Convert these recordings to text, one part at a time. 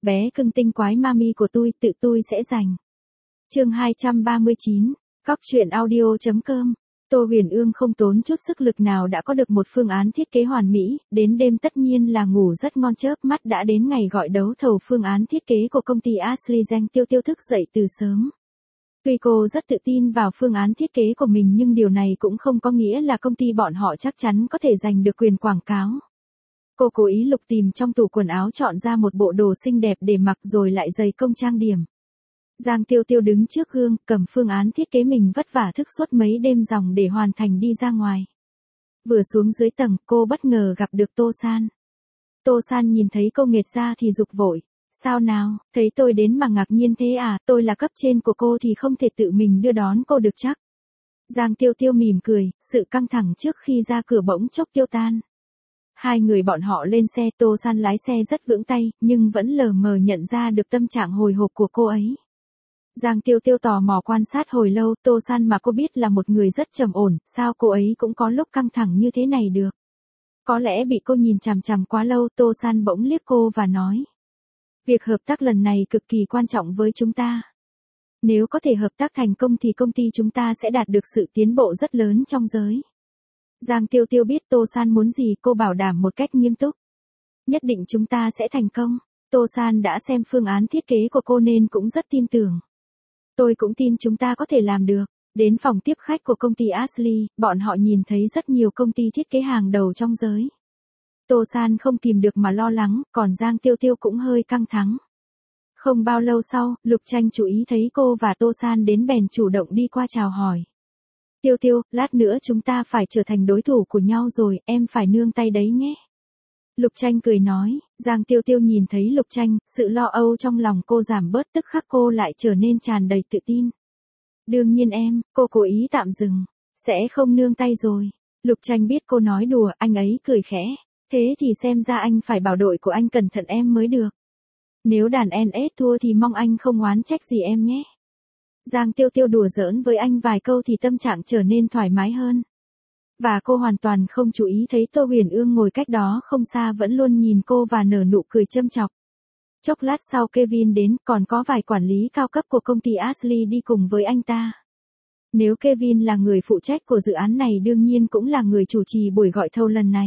bé cưng tinh quái mami của tự tôi sẽ giành. Chương 239, Cóc truyện audio.com. Tô Huyền Ương không tốn chút sức lực nào đã có được một phương án thiết kế hoàn mỹ, đến đêm tất nhiên là ngủ rất ngon, chớp mắt đã đến ngày gọi đấu thầu phương án thiết kế của công ty Ashley Zhang. Tiêu thức dậy từ sớm. Tuy cô rất tự tin vào phương án thiết kế của mình nhưng điều này cũng không có nghĩa là công ty bọn họ chắc chắn có thể giành được quyền quảng cáo. Cô cố ý lục tìm trong tủ quần áo chọn ra một bộ đồ xinh đẹp để mặc rồi lại dày công trang điểm. Giang Tiêu đứng trước gương, cầm phương án thiết kế mình vất vả thức suốt mấy đêm ròng để hoàn thành đi ra ngoài. Vừa xuống dưới tầng, cô bất ngờ gặp được Tô San. Tô San nhìn thấy cô nghệt ra thì giục vội. Sao nào, thấy tôi đến mà ngạc nhiên thế à, tôi là cấp trên của cô thì không thể tự mình đưa đón cô được chắc. Giang Tiêu mỉm cười, sự căng thẳng trước khi ra cửa bỗng chốc tiêu tan. Hai người bọn họ lên xe, Tô San lái xe rất vững tay, nhưng vẫn lờ mờ nhận ra được tâm trạng hồi hộp của cô ấy. Giang Tiêu tò mò quan sát hồi lâu, Tô San mà cô biết là một người rất trầm ổn, sao cô ấy cũng có lúc căng thẳng như thế này được. Có lẽ bị cô nhìn chằm chằm quá lâu, Tô San bỗng liếc cô và nói. Việc hợp tác lần này cực kỳ quan trọng với chúng ta. Nếu có thể hợp tác thành công thì công ty chúng ta sẽ đạt được sự tiến bộ rất lớn trong giới. Giang Tiêu biết Tô San muốn gì, cô bảo đảm một cách nghiêm túc. Nhất định chúng ta sẽ thành công. Tô San đã xem phương án thiết kế của cô nên cũng rất tin tưởng. Tôi cũng tin chúng ta có thể làm được. Đến phòng tiếp khách của công ty Ashley, bọn họ nhìn thấy rất nhiều công ty thiết kế hàng đầu trong giới. Tô San không kìm được mà lo lắng, còn Giang Tiêu cũng hơi căng thẳng. Không bao lâu sau, Lục Tranh chú ý thấy cô và Tô San đến bèn chủ động đi qua chào hỏi. Tiêu, lát nữa chúng ta phải trở thành đối thủ của nhau rồi, em phải nương tay đấy nhé. Lục Tranh cười nói, Giang Tiêu nhìn thấy Lục Tranh, sự lo âu trong lòng cô giảm bớt, tức khắc cô lại trở nên tràn đầy tự tin. Đương nhiên em, cô cố ý tạm dừng, sẽ không nương tay rồi. Lục Tranh biết cô nói đùa, anh ấy cười khẽ. Thế thì xem ra anh phải bảo đội của anh cẩn thận em mới được. Nếu đàn NS thua thì mong anh không oán trách gì em nhé. Giang Tiêu đùa giỡn với anh vài câu thì tâm trạng trở nên thoải mái hơn. Và cô hoàn toàn không chú ý thấy Tô Huyền Ương ngồi cách đó không xa vẫn luôn nhìn cô và nở nụ cười châm chọc. Chốc lát sau Kevin đến, còn có vài quản lý cao cấp của công ty Ashley đi cùng với anh ta. Nếu Kevin là người phụ trách của dự án này đương nhiên cũng là người chủ trì buổi gọi thầu lần này.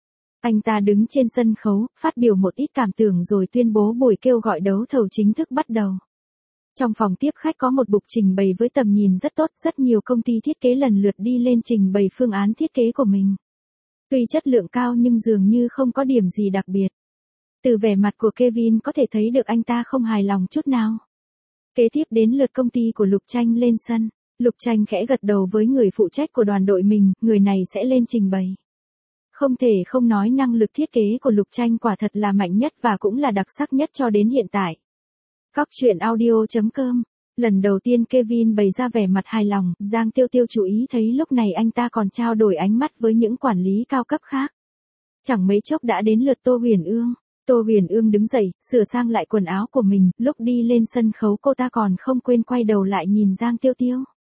Anh ta đứng trên sân khấu, phát biểu một ít cảm tưởng rồi tuyên bố buổi kêu gọi đấu thầu chính thức bắt đầu. Trong phòng tiếp khách có một bục trình bày với tầm nhìn rất tốt, rất nhiều công ty thiết kế lần lượt đi lên trình bày phương án thiết kế của mình. Tuy chất lượng cao nhưng dường như không có điểm gì đặc biệt. Từ vẻ mặt của Kevin có thể thấy được anh ta không hài lòng chút nào. Kế tiếp đến lượt công ty của Lục Tranh lên sân. Lục Tranh khẽ gật đầu với người phụ trách của đoàn đội mình, người này sẽ lên trình bày. Không thể không nói năng lực thiết kế của Lục Tranh quả thật là mạnh nhất và cũng là đặc sắc nhất cho đến hiện tại. Cóc truyện audio.com. Lần đầu tiên Kevin bày ra vẻ mặt hài lòng, Giang Tiêu chú ý thấy lúc này anh ta còn trao đổi ánh mắt với những quản lý cao cấp khác. Chẳng mấy chốc đã đến lượt Tô Huyền Ương. Tô Huyền Ương đứng dậy, sửa sang lại quần áo của mình, lúc đi lên sân khấu cô ta còn không quên quay đầu lại nhìn Giang Tiêu.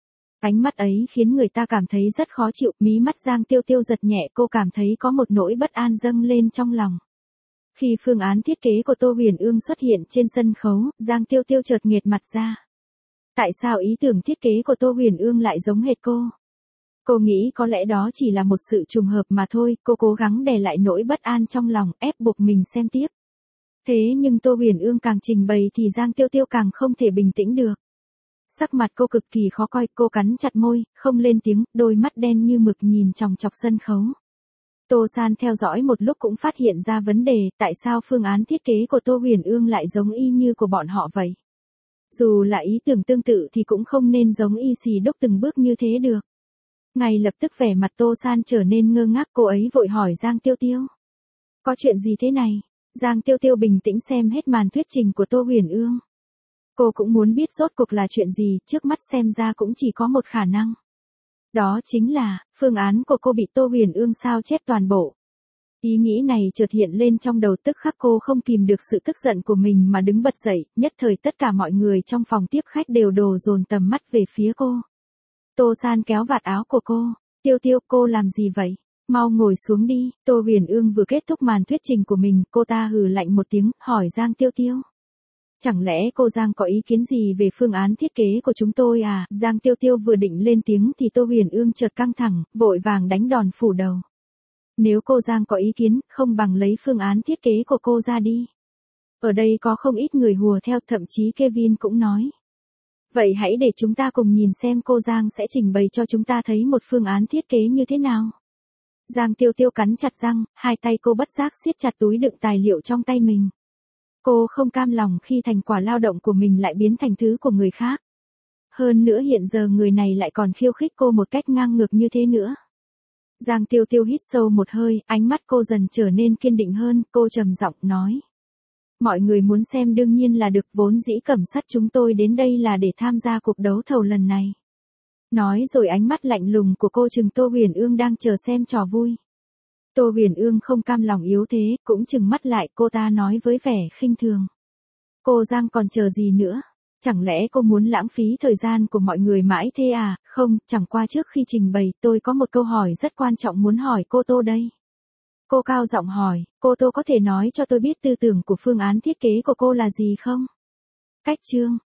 Ánh mắt ấy khiến người ta cảm thấy rất khó chịu, mí mắt Giang Tiêu giật nhẹ, cô cảm thấy có một nỗi bất an dâng lên trong lòng. Khi phương án thiết kế của Tô Huyền Ương xuất hiện trên sân khấu, Giang Tiêu chợt nghệt mặt ra. Tại sao ý tưởng thiết kế của Tô Huyền Ương lại giống hệt cô? Cô nghĩ có lẽ đó chỉ là một sự trùng hợp mà thôi, cô cố gắng đè lại nỗi bất an trong lòng, ép buộc mình xem tiếp. Thế nhưng Tô Huyền Ương càng trình bày thì Giang Tiêu càng không thể bình tĩnh được. Sắc mặt cô cực kỳ khó coi, cô cắn chặt môi, không lên tiếng, đôi mắt đen như mực nhìn chòng chọc sân khấu. Tô San theo dõi một lúc cũng phát hiện ra vấn đề, tại sao phương án thiết kế của Tô Huyền Ương lại giống y như của bọn họ vậy? Dù là ý tưởng tương tự thì cũng không nên giống y xì đúc từng bước như thế được. Ngay lập tức vẻ mặt Tô San trở nên ngơ ngác, cô ấy vội hỏi Giang Tiêu. Có chuyện gì thế này? Giang Tiêu bình tĩnh xem hết màn thuyết trình của Tô Huyền Ương. Cô cũng muốn biết rốt cuộc là chuyện gì, trước mắt xem ra cũng chỉ có một khả năng. Đó chính là, phương án của cô bị Tô Huyền Ương sao chép toàn bộ. Ý nghĩ này chợt hiện lên trong đầu, tức khắc cô không kìm được sự tức giận của mình mà đứng bật dậy, nhất thời tất cả mọi người trong phòng tiếp khách đều đổ dồn tầm mắt về phía cô. Tô San kéo vạt áo của cô, Tiêu cô làm gì vậy? Mau ngồi xuống đi. Tô Huyền Ương vừa kết thúc màn thuyết trình của mình, cô ta hừ lạnh một tiếng, hỏi Giang Tiêu. Chẳng lẽ cô Giang có ý kiến gì về phương án thiết kế của chúng tôi à? Giang Tiêu Tiêu vừa định lên tiếng thì Tô Huyền Ương chợt căng thẳng, vội vàng đánh đòn phủ đầu. Nếu cô Giang có ý kiến, không bằng lấy phương án thiết kế của cô ra đi. Ở đây có không ít người hùa theo, thậm chí Kevin cũng nói. Vậy hãy để chúng ta cùng nhìn xem cô Giang sẽ trình bày cho chúng ta thấy một phương án thiết kế như thế nào. Giang Tiêu Tiêu cắn chặt răng, hai tay cô bất giác siết chặt túi đựng tài liệu trong tay mình. Cô không cam lòng khi thành quả lao động của mình lại biến thành thứ của người khác. Hơn nữa hiện giờ người này lại còn khiêu khích cô một cách ngang ngược như thế nữa. Giang Tiêu Tiêu hít sâu một hơi, ánh mắt cô dần trở nên kiên định hơn, cô trầm giọng nói. Mọi người muốn xem đương nhiên là được, vốn dĩ Cẩm Sắt chúng tôi đến đây là để tham gia cuộc đấu thầu lần này. Nói rồi ánh mắt lạnh lùng của cô trừng Tô Huyền Ương đang chờ xem trò vui. Tô Huyền Ương không cam lòng yếu thế, cũng trừng mắt lại, cô ta nói với vẻ khinh thường. Cô Giang còn chờ gì nữa? Chẳng lẽ cô muốn lãng phí thời gian của mọi người mãi thế à? Không, chẳng qua trước khi trình bày tôi có một câu hỏi rất quan trọng muốn hỏi cô Tô đây. Cô cao giọng hỏi, cô Tô có thể nói cho tôi biết tư tưởng của phương án thiết kế của cô là gì không? Cách chương